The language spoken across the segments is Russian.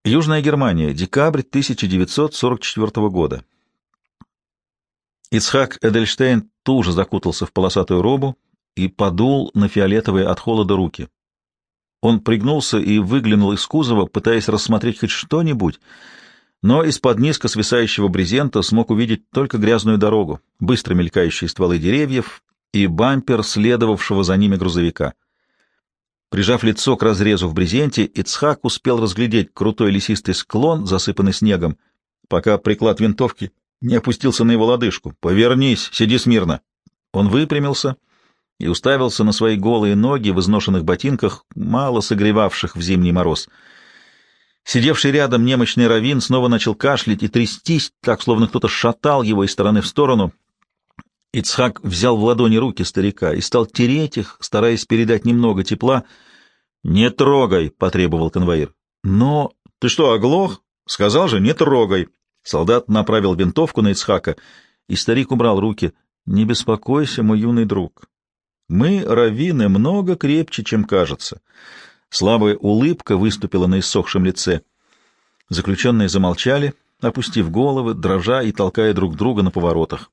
Южная Германия, декабрь 1944 года. Ицхак Эдельштейн тут же закутался в полосатую робу и подул на фиолетовые от холода руки. Он пригнулся и выглянул из кузова, пытаясь рассмотреть хоть что-нибудь, но из-под низко свисающего брезента смог увидеть только грязную дорогу, быстро мелькающие стволы деревьев и бампер следовавшего за ними грузовика. Прижав лицо к разрезу в брезенте, Ицхак успел разглядеть крутой лесистый склон, засыпанный снегом, пока приклад винтовки не опустился на его лодыжку. «Повернись, сиди смирно!» Он выпрямился и уставился на свои голые ноги в изношенных ботинках, мало согревавших в зимний мороз. Сидевший рядом немощный раввин снова начал кашлять и трястись, так, словно кто-то шатал его из стороны в сторону. Ицхак взял в ладони руки старика и стал тереть их, стараясь передать немного тепла. «Не трогай!» — потребовал конвоир. «Но... Ты что, оглох? Сказал же, не трогай!» Солдат направил винтовку на Ицхака, и старик убрал руки. «Не беспокойся, мой юный друг. Мы, раввины, много крепче, чем кажется». Слабая улыбка выступила на иссохшем лице. Заключенные замолчали, опустив головы, дрожа и толкая друг друга на поворотах.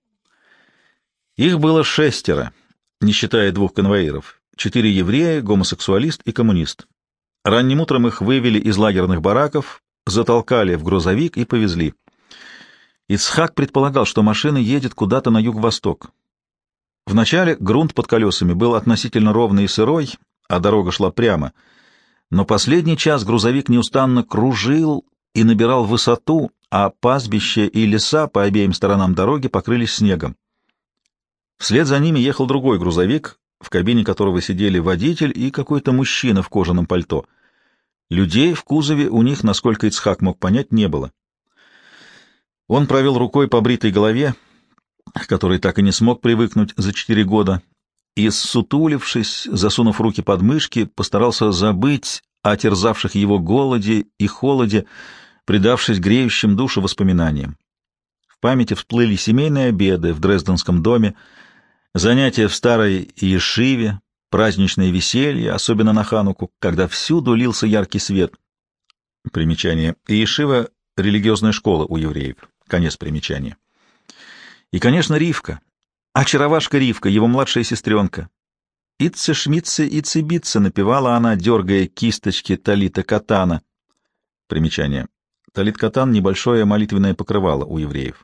Их было 6, не считая 2 конвоиров. 4 еврея, гомосексуалист и коммунист. Ранним утром их вывели из лагерных бараков, затолкали в грузовик и повезли. Ицхак предполагал, что машина едет куда-то на юго-восток. Вначале грунт под колесами был относительно ровный и сырой, а дорога шла прямо. Но последний час грузовик неустанно кружил и набирал высоту, а пастбища и леса по обеим сторонам дороги покрылись снегом. Вслед за ними ехал другой грузовик, в кабине которого сидели водитель и какой-то мужчина в кожаном пальто. Людей в кузове у них, насколько Ицхак мог понять, не было. Он провел рукой по бритой голове, к которой так и не смог привыкнуть за 4 года, и, ссутулившись, засунув руки под мышки, постарался забыть о терзавших его голоде и холоде, предавшись греющим душу воспоминаниям. В памяти всплыли семейные обеды в Дрезденском доме, занятия в старой ешиве, праздничное веселье, особенно на Хануку, когда всюду лился яркий свет. Примечание. Ешива — религиозная школа у евреев. Конец примечания. И, конечно, Ривка. Очаровашка Ривка, его младшая сестренка. «Итце шмитце, итце битце», — напевала она, дергая кисточки талита катана. Примечание. Талит катан — небольшое молитвенное покрывало у евреев.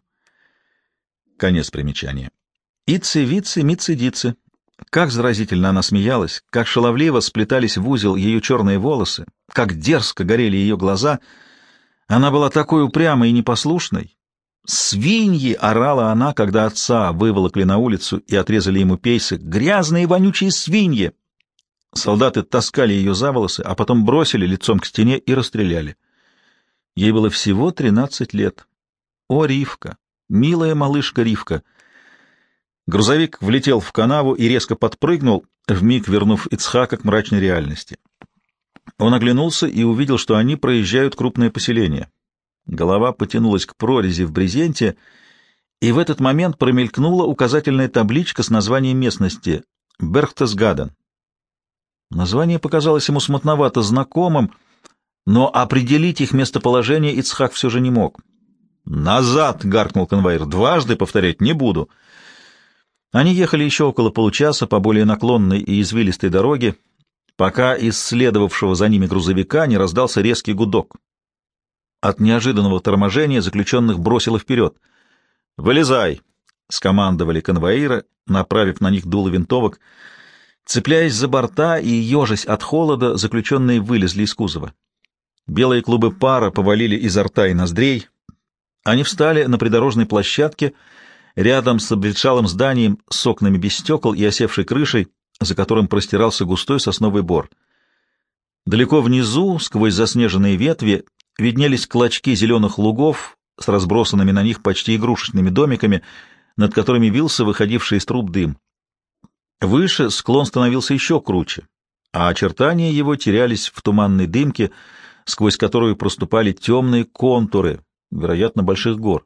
Конец примечания. «Итце витце, митце дитце». Как заразительно она смеялась, как шаловливо сплетались в узел ее черные волосы, как дерзко горели ее глаза. Она была такой упрямой и непослушной. «Свиньи!» — орала она, когда отца выволокли на улицу и отрезали ему пейсы. «Грязные вонючие свиньи!» Солдаты таскали ее за волосы, а потом бросили лицом к стене и расстреляли. Ей было всего 13 лет. О, Ривка! Милая малышка Ривка! Грузовик влетел в канаву и резко подпрыгнул, вмиг вернув Ицхака к мрачной реальности. Он оглянулся и увидел, что они проезжают крупное поселение. Голова потянулась к прорези в брезенте, и в этот момент промелькнула указательная табличка с названием местности — Берхтесгаден. Название показалось ему смутновато знакомым, но определить их местоположение Ицхак все же не мог. «Назад!» — гаркнул конвоир. «Дважды повторять не буду». Они ехали еще около получаса по более наклонной и извилистой дороге, пока из следовавшего за ними грузовика не раздался резкий гудок. От неожиданного торможения заключенных бросило вперед. «Вылезай!» — скомандовали конвоиры, направив на них дуло винтовок. Цепляясь за борта и ежась от холода, заключенные вылезли из кузова. Белые клубы пара повалили изо рта и ноздрей. Они встали на придорожной площадке рядом с обветшалым зданием с окнами без стекол и осевшей крышей, за которым простирался густой сосновый бор. Далеко внизу, сквозь заснеженные ветви, виднелись клочки зеленых лугов с разбросанными на них почти игрушечными домиками, над которыми вился выходивший из труб дым. Выше склон становился еще круче, а очертания его терялись в туманной дымке, сквозь которую проступали темные контуры, вероятно, больших гор.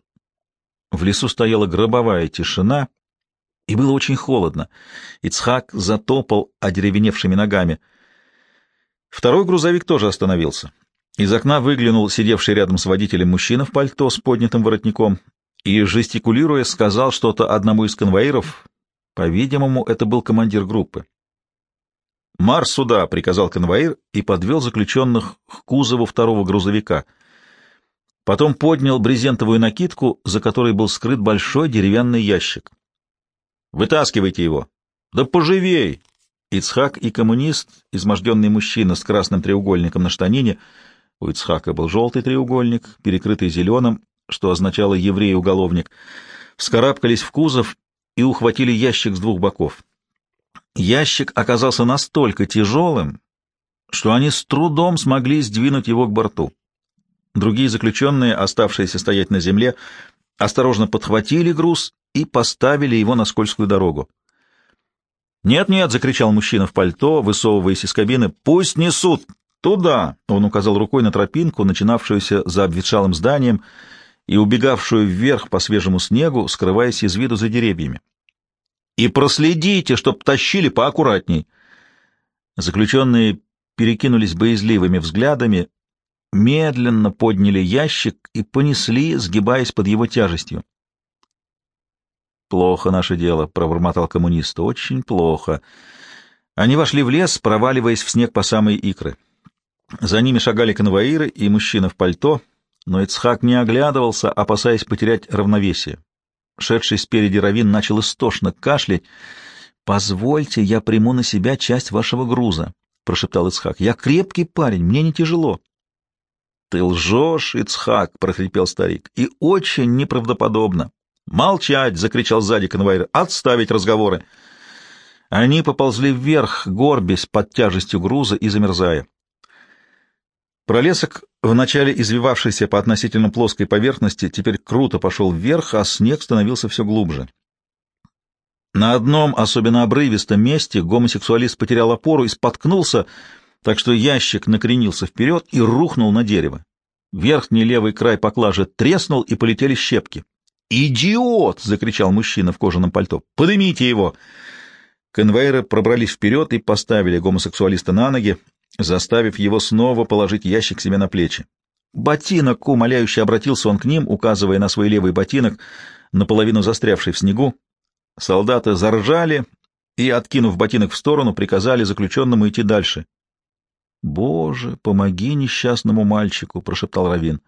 В лесу стояла гробовая тишина, и было очень холодно. Ицхак затопал одеревеневшими ногами. Второй грузовик тоже остановился. Из окна выглянул сидевший рядом с водителем мужчина в пальто с поднятым воротником и, жестикулируя, сказал что-то одному из конвоиров. По-видимому, это был командир группы. «Марш сюда!» — приказал конвоир и подвел заключенных к кузову второго грузовика. Потом поднял брезентовую накидку, за которой был скрыт большой деревянный ящик. «Вытаскивайте его!» «Да поживей!» Ицхак и коммунист, изможденный мужчина с красным треугольником на штанине, у Ицхака был желтый треугольник, перекрытый зеленым, что означало «еврей-уголовник», вскарабкались в кузов и ухватили ящик с двух боков. Ящик оказался настолько тяжелым, что они с трудом смогли сдвинуть его к борту. Другие заключенные, оставшиеся стоять на земле, осторожно подхватили груз и поставили его на скользкую дорогу. «Нет-нет!» — закричал мужчина в пальто, высовываясь из кабины. «Пусть несут! Туда!» — он указал рукой на тропинку, начинавшуюся за обветшалым зданием и убегавшую вверх по свежему снегу, скрываясь из виду за деревьями. «И проследите, чтоб тащили поаккуратней!» Заключенные перекинулись боязливыми взглядами, медленно подняли ящик и понесли, сгибаясь под его тяжестью. «Плохо наше дело», — пробормотал коммунист, — «очень плохо». Они вошли в лес, проваливаясь в снег по самые икры. За ними шагали конвоиры и мужчина в пальто, но Ицхак не оглядывался, опасаясь потерять равновесие. Шедший спереди раввин начал истошно кашлять. «Позвольте, я приму на себя часть вашего груза», — прошептал Ицхак. «Я крепкий парень, мне не тяжело». «Ты лжешь, Ицхак», — прохрипел старик, — «и очень неправдоподобно». «Молчать!» — закричал сзади конвоир. «Отставить разговоры!» Они поползли вверх, горбясь под тяжестью груза и замерзая. Пролесок, вначале извивавшийся по относительно плоской поверхности, теперь круто пошел вверх, а снег становился все глубже. На одном особенно обрывистом месте гомосексуалист потерял опору и споткнулся, так что ящик накренился вперед и рухнул на дерево. Верхний левый край поклажи треснул, и полетели щепки. «Идиот!» — закричал мужчина в кожаном пальто. «Поднимите его!» Конвоиры пробрались вперед и поставили гомосексуалиста на ноги, заставив его снова положить ящик себе на плечи. «Ботинок!» — умоляюще обратился он к ним, указывая на свой левый ботинок, наполовину застрявший в снегу. Солдаты заржали и, откинув ботинок в сторону, приказали заключенному идти дальше. «Боже, помоги несчастному мальчику!» — прошептал раввин.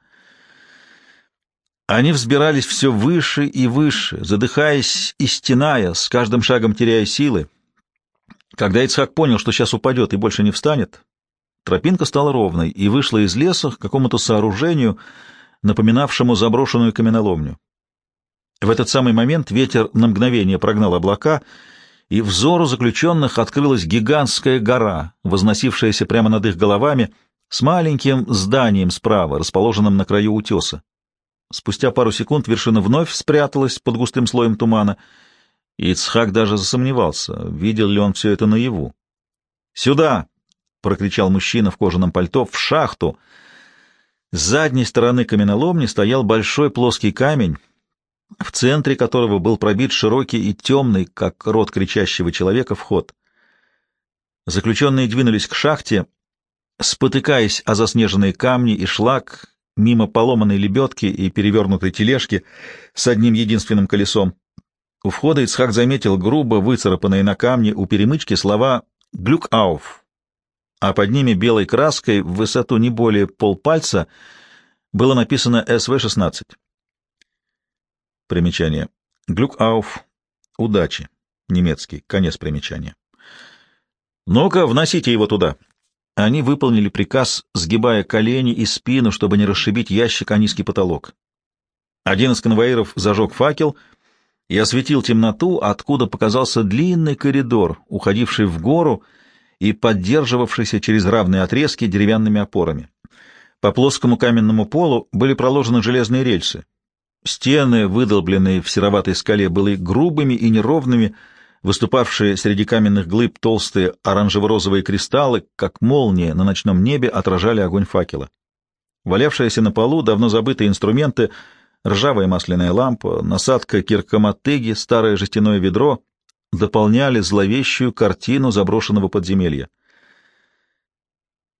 Они взбирались все выше и выше, задыхаясь и стеная, с каждым шагом теряя силы. Когда Ицхак понял, что сейчас упадет и больше не встанет, тропинка стала ровной и вышла из леса к какому-то сооружению, напоминавшему заброшенную каменоломню. В этот самый момент ветер на мгновение прогнал облака, и взору заключенных открылась гигантская гора, возносившаяся прямо над их головами, с маленьким зданием справа, расположенным на краю утеса. Спустя пару секунд вершина вновь спряталась под густым слоем тумана, и Ицхак даже засомневался, видел ли он все это наяву. «Сюда!» — прокричал мужчина в кожаном пальто. «В шахту!» С задней стороны каменоломни стоял большой плоский камень, в центре которого был пробит широкий и темный, как рот кричащего человека, вход. Заключенные двинулись к шахте, спотыкаясь о заснеженные камни и шлак, мимо поломанной лебедки и перевернутой тележки с одним единственным колесом. У входа Ицхак заметил грубо выцарапанные на камне у перемычки слова «Глюк ауф», а под ними белой краской в высоту не более полпальца было написано «СВ-16». Примечание. «Глюк ауф» — «удачи», немецкий, конец примечания. «Ну-ка, вносите его туда». Они выполнили приказ, сгибая колени и спину, чтобы не расшибить ящик о низкий потолок. Один из конвоиров зажег факел и осветил темноту, откуда показался длинный коридор, уходивший в гору и поддерживавшийся через равные отрезки деревянными опорами. По плоскому каменному полу были проложены железные рельсы. Стены, выдолбленные в сероватой скале, были грубыми и неровными, выступавшие среди каменных глыб толстые оранжево-розовые кристаллы, как молния на ночном небе, отражали огонь факела. Валявшиеся на полу давно забытые инструменты, ржавая масляная лампа, насадка киркоматыги, старое жестяное ведро дополняли зловещую картину заброшенного подземелья.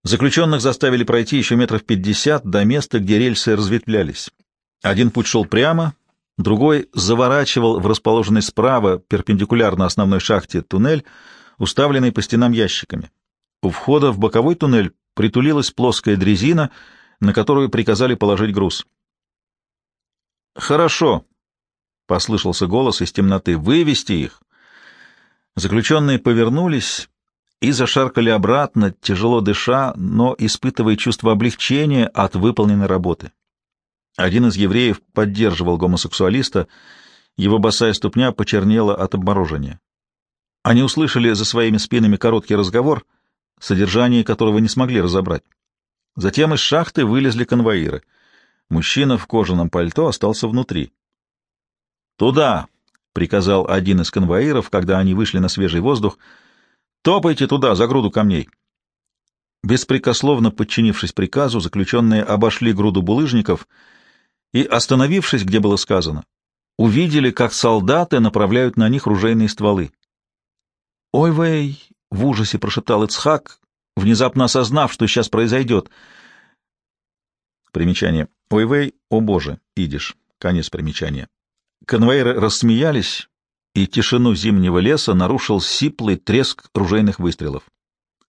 Заключенных заставили пройти еще метров 50 до места, где рельсы разветвлялись. Один путь шел прямо, другой заворачивал в расположенный справа, перпендикулярно основной шахте, туннель, уставленный по стенам ящиками. У входа в боковой туннель притулилась плоская дрезина, на которую приказали положить груз. «Хорошо», — послышался голос из темноты, — «вывести их». Заключенные повернулись и зашаркали обратно, тяжело дыша, но испытывая чувство облегчения от выполненной работы. Один из евреев поддерживал гомосексуалиста, его босая ступня почернела от обморожения. Они услышали за своими спинами короткий разговор, содержание которого не смогли разобрать. Затем из шахты вылезли конвоиры. Мужчина в кожаном пальто остался внутри. «Туда!» — приказал один из конвоиров, когда они вышли на свежий воздух. «Топайте туда, за груду камней!» Беспрекословно подчинившись приказу, заключенные обошли груду булыжников и, остановившись, где было сказано, увидели, как солдаты направляют на них ружейные стволы. «Ой, вей!» — в ужасе прошептал Ицхак, внезапно осознав, что сейчас произойдет. Примечание. «Ой, вей! О Боже!» Идиш. Конец примечания. Конвоиры рассмеялись, и тишину зимнего леса нарушил сиплый треск ружейных выстрелов.